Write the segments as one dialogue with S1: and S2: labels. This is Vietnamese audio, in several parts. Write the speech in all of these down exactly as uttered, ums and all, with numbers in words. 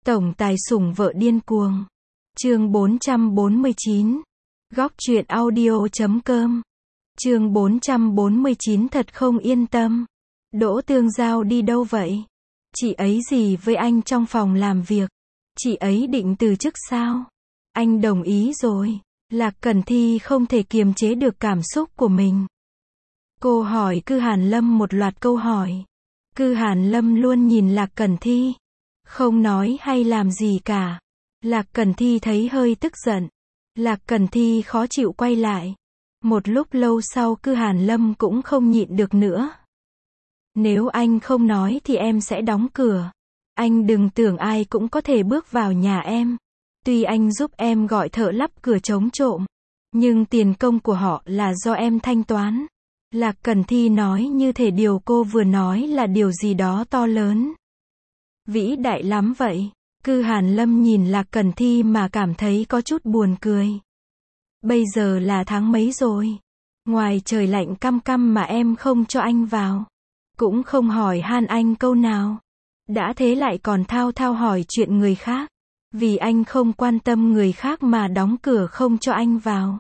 S1: Tổng tài sủng vợ điên cuồng. Chương bốn trăm bốn mươi chín. Góc truyện audio chấm com. Chương bốn trăm bốn mươi chín thật không yên tâm. Đỗ Tương Giao đi đâu vậy? Chị ấy gì với anh trong phòng làm việc? Chị ấy định từ chức sao? Anh đồng ý rồi. Lạc Cẩn Thi không thể kiềm chế được cảm xúc của mình. Cô hỏi Cư Hàn Lâm một loạt câu hỏi. Cư Hàn Lâm luôn nhìn Lạc Cẩn Thi, không nói hay làm gì cả. Lạc Cẩn Thi thấy hơi tức giận. Lạc Cẩn Thi khó chịu quay lại. Một lúc lâu sau Cư Hàn Lâm cũng không nhịn được nữa. Nếu anh không nói thì em sẽ đóng cửa. Anh đừng tưởng ai cũng có thể bước vào nhà em. Tuy anh giúp em gọi thợ lắp cửa chống trộm, nhưng tiền công của họ là do em thanh toán. Lạc Cẩn Thi nói như thể điều cô vừa nói là điều gì đó to lớn, vĩ đại lắm vậy. Cư Hàn Lâm nhìn Lạc Cẩn Thi mà cảm thấy có chút buồn cười. Bây giờ là tháng mấy rồi? Ngoài trời lạnh căm căm mà em không cho anh vào. Cũng không hỏi han anh câu nào. Đã thế lại còn thao thao hỏi chuyện người khác. Vì anh không quan tâm người khác mà đóng cửa không cho anh vào.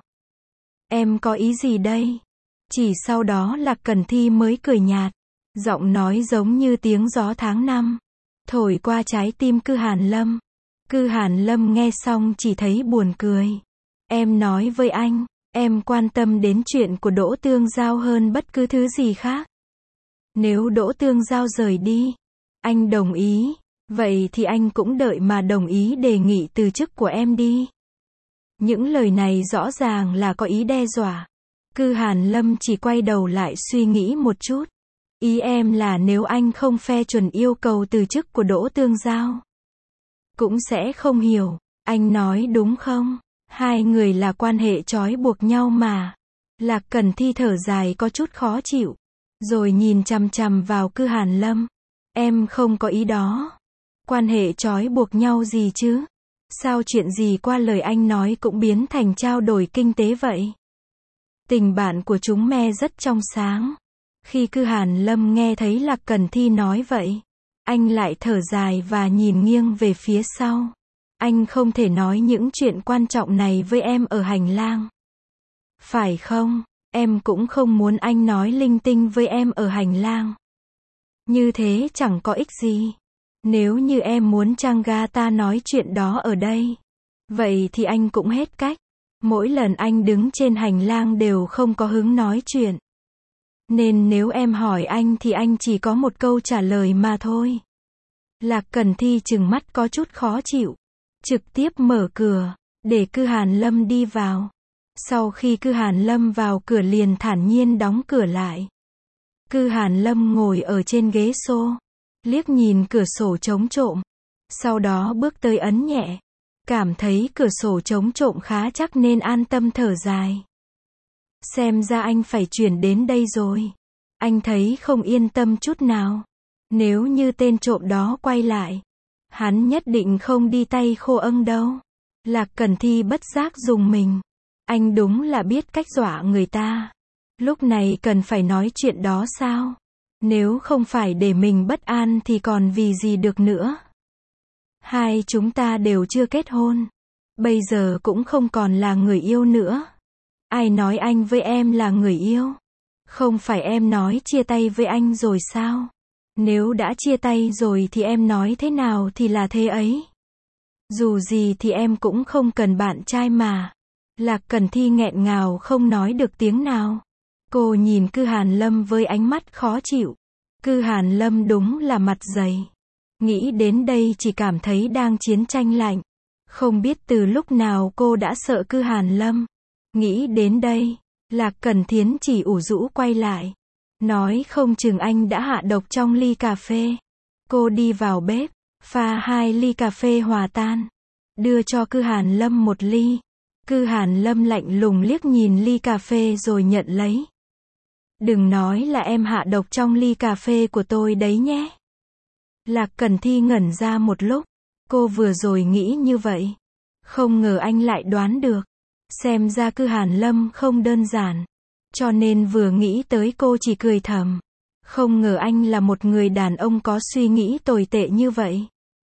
S1: Em có ý gì đây? Chỉ sau đó Lạc Cẩn Thi mới cười nhạt. Giọng nói giống như tiếng gió tháng năm, thổi qua trái tim Cư Hàn Lâm. Cư Hàn Lâm nghe xong chỉ thấy buồn cười. Em nói với anh, em quan tâm đến chuyện của Đỗ Tương Giao hơn bất cứ thứ gì khác. Nếu Đỗ Tương Giao rời đi, anh đồng ý, vậy thì anh cũng đợi mà đồng ý đề nghị từ chức của em đi. Những lời này rõ ràng là có ý đe dọa. Cư Hàn Lâm chỉ quay đầu lại suy nghĩ một chút. Ý em là nếu anh không phê chuẩn yêu cầu từ chức của Đỗ Tương Giao, cũng sẽ không hiểu. Anh nói đúng không? Hai người là quan hệ trói buộc nhau mà. Lạc Cẩn Thi thở dài có chút khó chịu, rồi nhìn chằm chằm vào Cư Hàn Lâm. Em không có ý đó. Quan hệ trói buộc nhau gì chứ? Sao chuyện gì qua lời anh nói cũng biến thành trao đổi kinh tế vậy? Tình bạn của chúng me rất trong sáng. Khi Cư Hàn Lâm nghe thấy Lạc Cẩn Thi nói vậy, anh lại thở dài và nhìn nghiêng về phía sau. Anh không thể nói những chuyện quan trọng này với em ở hành lang. Phải không? Em cũng không muốn anh nói linh tinh với em ở hành lang. Như thế chẳng có ích gì. Nếu như em muốn chăng ga ta nói chuyện đó ở đây, vậy thì anh cũng hết cách. Mỗi lần anh đứng trên hành lang đều không có hứng nói chuyện. Nên nếu em hỏi anh thì anh chỉ có một câu trả lời mà thôi. Lạc Cẩn Thi trừng mắt có chút khó chịu. Trực tiếp mở cửa, để Cư Hàn Lâm đi vào. Sau khi Cư Hàn Lâm vào cửa liền thản nhiên đóng cửa lại. Cư Hàn Lâm ngồi ở trên ghế xô, liếc nhìn cửa sổ chống trộm. Sau đó bước tới ấn nhẹ. Cảm thấy cửa sổ chống trộm khá chắc nên an tâm thở dài. Xem ra anh phải chuyển đến đây rồi. Anh thấy không yên tâm chút nào. Nếu như tên trộm đó quay lại, hắn nhất định không đi tay khô âng đâu. Lạc Cẩn Thi bất giác dùng mình. Anh đúng là biết cách dọa người ta. Lúc này cần phải nói chuyện đó sao? Nếu không phải để mình bất an thì còn vì gì được nữa. Hai chúng ta đều chưa kết hôn. Bây giờ cũng không còn là người yêu nữa. Ai nói anh với em là người yêu? Không phải em nói chia tay với anh rồi sao? Nếu đã chia tay rồi thì em nói thế nào thì là thế ấy. Dù gì thì em cũng không cần bạn trai mà. Lạc Cẩn Thi nghẹn ngào không nói được tiếng nào. Cô nhìn Cư Hàn Lâm với ánh mắt khó chịu. Cư Hàn Lâm đúng là mặt dày. Nghĩ đến đây chỉ cảm thấy đang chiến tranh lạnh. Không biết từ lúc nào cô đã sợ Cư Hàn Lâm. Nghĩ đến đây, Lạc Cẩn Thiến chỉ ủ rũ quay lại. Nói không chừng anh đã hạ độc trong ly cà phê. Cô đi vào bếp, pha hai ly cà phê hòa tan. Đưa cho Cư Hàn Lâm một ly. Cư Hàn Lâm lạnh lùng liếc nhìn ly cà phê rồi nhận lấy. Đừng nói là em hạ độc trong ly cà phê của tôi đấy nhé. Lạc Cẩn Thi ngẩn ra một lúc. Cô vừa rồi nghĩ như vậy. Không ngờ anh lại đoán được. Xem ra Cư Hàn Lâm không đơn giản. Cho nên vừa nghĩ tới cô chỉ cười thầm. Không ngờ anh là một người đàn ông có suy nghĩ tồi tệ như vậy.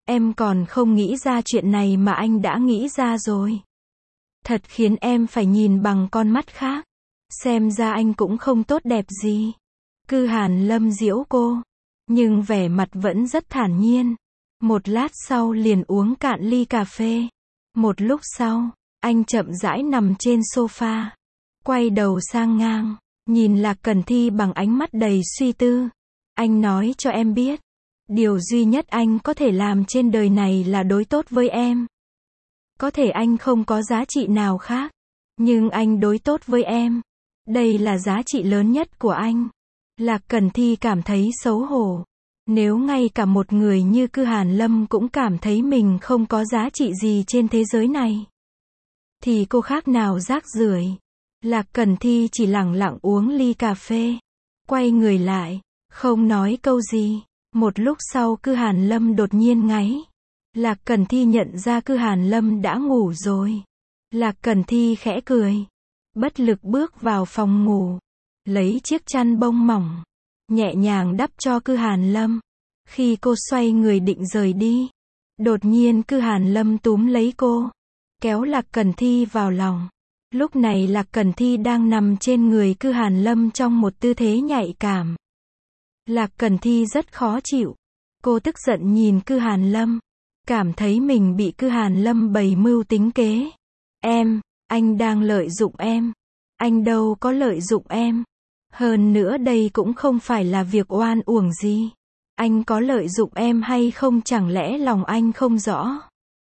S1: Em còn không nghĩ ra chuyện này mà anh đã nghĩ ra rồi. Thật khiến em phải nhìn bằng con mắt khác. Xem ra anh cũng không tốt đẹp gì. Cư Hàn Lâm giễu cô. Nhưng vẻ mặt vẫn rất thản nhiên. Một lát sau liền uống cạn ly cà phê. Một lúc sau, anh chậm rãi nằm trên sofa. Quay đầu sang ngang. Nhìn Lạc Cẩn Thi bằng ánh mắt đầy suy tư. Anh nói cho em biết. Điều duy nhất anh có thể làm trên đời này là đối tốt với em. Có thể anh không có giá trị nào khác. Nhưng anh đối tốt với em. Đây là giá trị lớn nhất của anh. Lạc Cẩn Thi cảm thấy xấu hổ. Nếu ngay cả một người như Cư Hàn Lâm cũng cảm thấy mình không có giá trị gì trên thế giới này, thì cô khác nào rác rưởi. Lạc Cẩn Thi chỉ lẳng lặng uống ly cà phê. Quay người lại. Không nói câu gì. Một lúc sau Cư Hàn Lâm đột nhiên ngáy. Lạc Cẩn Thi nhận ra Cư Hàn Lâm đã ngủ rồi. Lạc Cẩn Thi khẽ cười. Bất lực bước vào phòng ngủ. Lấy chiếc chăn bông mỏng. Nhẹ nhàng đắp cho Cư Hàn Lâm. Khi cô xoay người định rời đi. Đột nhiên Cư Hàn Lâm túm lấy cô. Kéo Lạc Cẩn Thi vào lòng. Lúc này Lạc Cẩn Thi đang nằm trên người Cư Hàn Lâm trong một tư thế nhạy cảm. Lạc Cẩn Thi rất khó chịu. Cô tức giận nhìn Cư Hàn Lâm. Cảm thấy mình bị Cư Hàn Lâm bày mưu tính kế. Em, anh đang lợi dụng em. Anh đâu có lợi dụng em. Hơn nữa đây cũng không phải là việc oan uổng gì. Anh có lợi dụng em hay không chẳng lẽ lòng anh không rõ.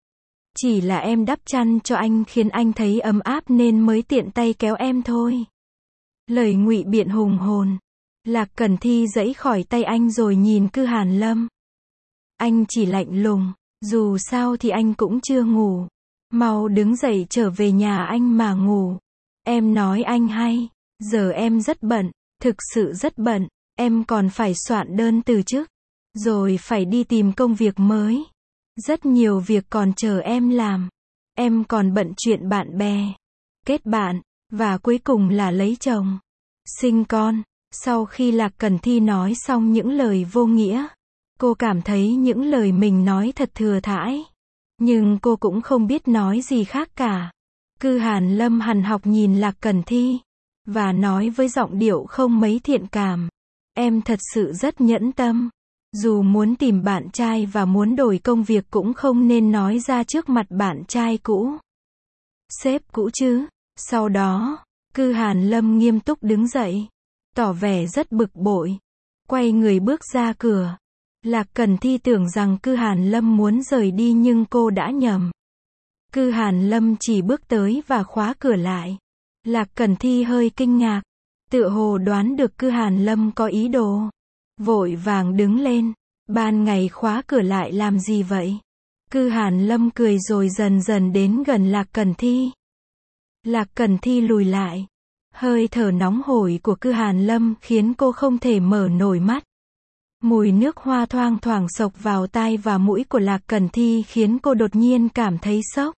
S1: Chỉ là em đắp chăn cho anh khiến anh thấy ấm áp nên mới tiện tay kéo em thôi. Lời ngụy biện hùng hồn. Lạc Cẩn Thi giãy khỏi tay anh rồi nhìn Cư Hàn Lâm. Anh chỉ lạnh lùng. Dù sao thì anh cũng chưa ngủ. Mau đứng dậy trở về nhà anh mà ngủ. Em nói anh hay. Giờ em rất bận. Thực sự rất bận. Em còn phải soạn đơn từ chức. Rồi phải đi tìm công việc mới. Rất nhiều việc còn chờ em làm. Em còn bận chuyện bạn bè. Kết bạn. Và cuối cùng là lấy chồng. Sinh con. Sau khi Lạc Cẩn Thi nói xong những lời vô nghĩa. Cô cảm thấy những lời mình nói thật thừa thãi. Nhưng cô cũng không biết nói gì khác cả. Cư Hàn Lâm hằn học nhìn Lạc Cẩn Thi. Và nói với giọng điệu không mấy thiện cảm. Em thật sự rất nhẫn tâm. Dù muốn tìm bạn trai và muốn đổi công việc cũng không nên nói ra trước mặt bạn trai cũ. Sếp cũ chứ. Sau đó, Cư Hàn Lâm nghiêm túc đứng dậy. Tỏ vẻ rất bực bội. Quay người bước ra cửa. Lạc Cẩn Thi tưởng rằng Cư Hàn Lâm muốn rời đi nhưng cô đã nhầm. Cư Hàn Lâm chỉ bước tới và khóa cửa lại. Lạc Cẩn Thi hơi kinh ngạc. Tựa hồ đoán được Cư Hàn Lâm có ý đồ. Vội vàng đứng lên. Ban ngày khóa cửa lại làm gì vậy? Cư Hàn Lâm cười rồi dần dần đến gần Lạc Cẩn Thi. Lạc Cẩn Thi lùi lại. Hơi thở nóng hổi của Cư Hàn Lâm khiến cô không thể mở nổi mắt. Mùi nước hoa thoang thoảng xộc vào tai và mũi của Lạc Cẩn Thi khiến cô đột nhiên cảm thấy sốc.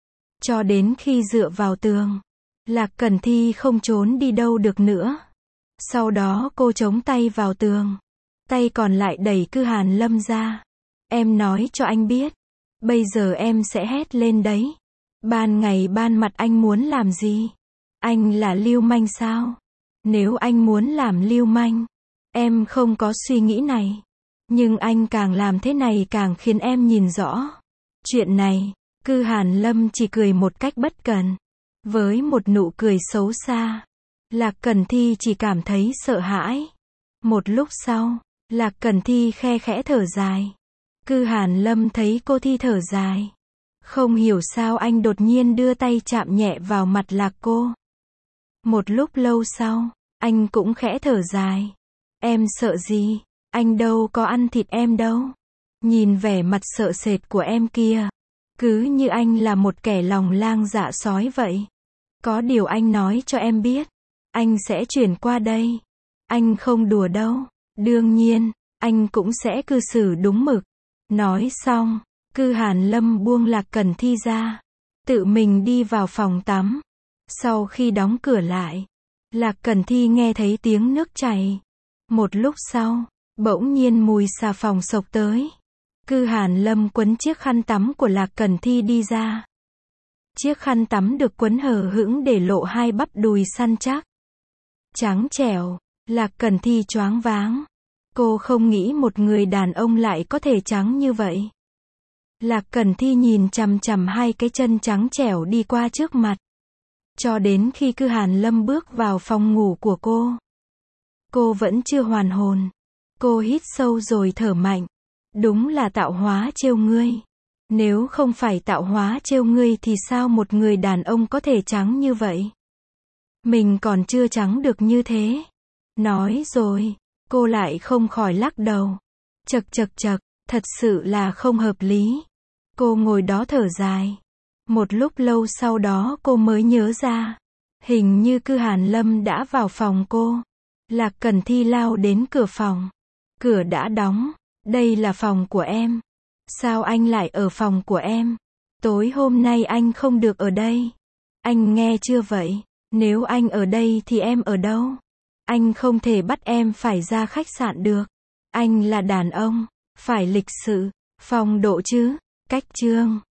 S1: Cho đến khi dựa vào tường, Lạc Cẩn Thi không trốn đi đâu được nữa. Sau đó cô chống tay vào tường. Tay còn lại đẩy Cư Hàn Lâm ra. Em nói cho anh biết. Bây giờ em sẽ hét lên đấy. Ban ngày ban mặt anh muốn làm gì? Anh là lưu manh sao? Nếu anh muốn làm lưu manh, em không có suy nghĩ này. Nhưng anh càng làm thế này càng khiến em nhìn rõ. Chuyện này, Cư Hàn Lâm chỉ cười một cách bất cần. Với một nụ cười xấu xa. Lạc Cẩn Thi chỉ cảm thấy sợ hãi. Một lúc sau, Lạc Cẩn Thi khe khẽ thở dài. Cư Hàn Lâm thấy cô thi thở dài. Không hiểu sao anh đột nhiên đưa tay chạm nhẹ vào mặt Lạc cô. Một lúc lâu sau, anh cũng khẽ thở dài. Em sợ gì? Anh đâu có ăn thịt em đâu. Nhìn vẻ mặt sợ sệt của em kia. Cứ như anh là một kẻ lòng lang dạ sói vậy. Có điều anh nói cho em biết. Anh sẽ chuyển qua đây. Anh không đùa đâu. Đương nhiên, anh cũng sẽ cư xử đúng mực. Nói xong, Cư Hàn Lâm buông Lạc Cẩn Thi ra. Tự mình đi vào phòng tắm. Sau khi đóng cửa lại, Lạc Cẩn Thi nghe thấy tiếng nước chảy. Một lúc sau, bỗng nhiên mùi xà phòng xộc tới. Cư Hàn Lâm quấn chiếc khăn tắm của Lạc Cẩn Thi đi ra. Chiếc khăn tắm được quấn hờ hững để lộ hai bắp đùi săn chắc, trắng trẻo. Lạc Cẩn Thi choáng váng. Cô không nghĩ một người đàn ông lại có thể trắng như vậy. Lạc Cẩn Thi nhìn chằm chằm hai cái chân trắng trẻo đi qua trước mặt. Cho đến khi Cư Hàn Lâm bước vào phòng ngủ của cô. Cô vẫn chưa hoàn hồn. Cô hít sâu rồi thở mạnh. Đúng là tạo hóa trêu ngươi. Nếu không phải tạo hóa trêu ngươi thì sao một người đàn ông có thể trắng như vậy? Mình còn chưa trắng được như thế. Nói rồi, cô lại không khỏi lắc đầu. Chậc chậc chậc, thật sự là không hợp lý. Cô ngồi đó thở dài. Một lúc lâu sau đó cô mới nhớ ra. Hình như Cư Hàn Lâm đã vào phòng cô. Lạc Cẩn Thi lao đến cửa phòng. Cửa đã đóng. Đây là phòng của em. Sao anh lại ở phòng của em? Tối hôm nay anh không được ở đây. Anh nghe chưa vậy? Nếu anh ở đây thì em ở đâu? Anh không thể bắt em phải ra khách sạn được. Anh là đàn ông, phải lịch sự, phong độ chứ. Cách chương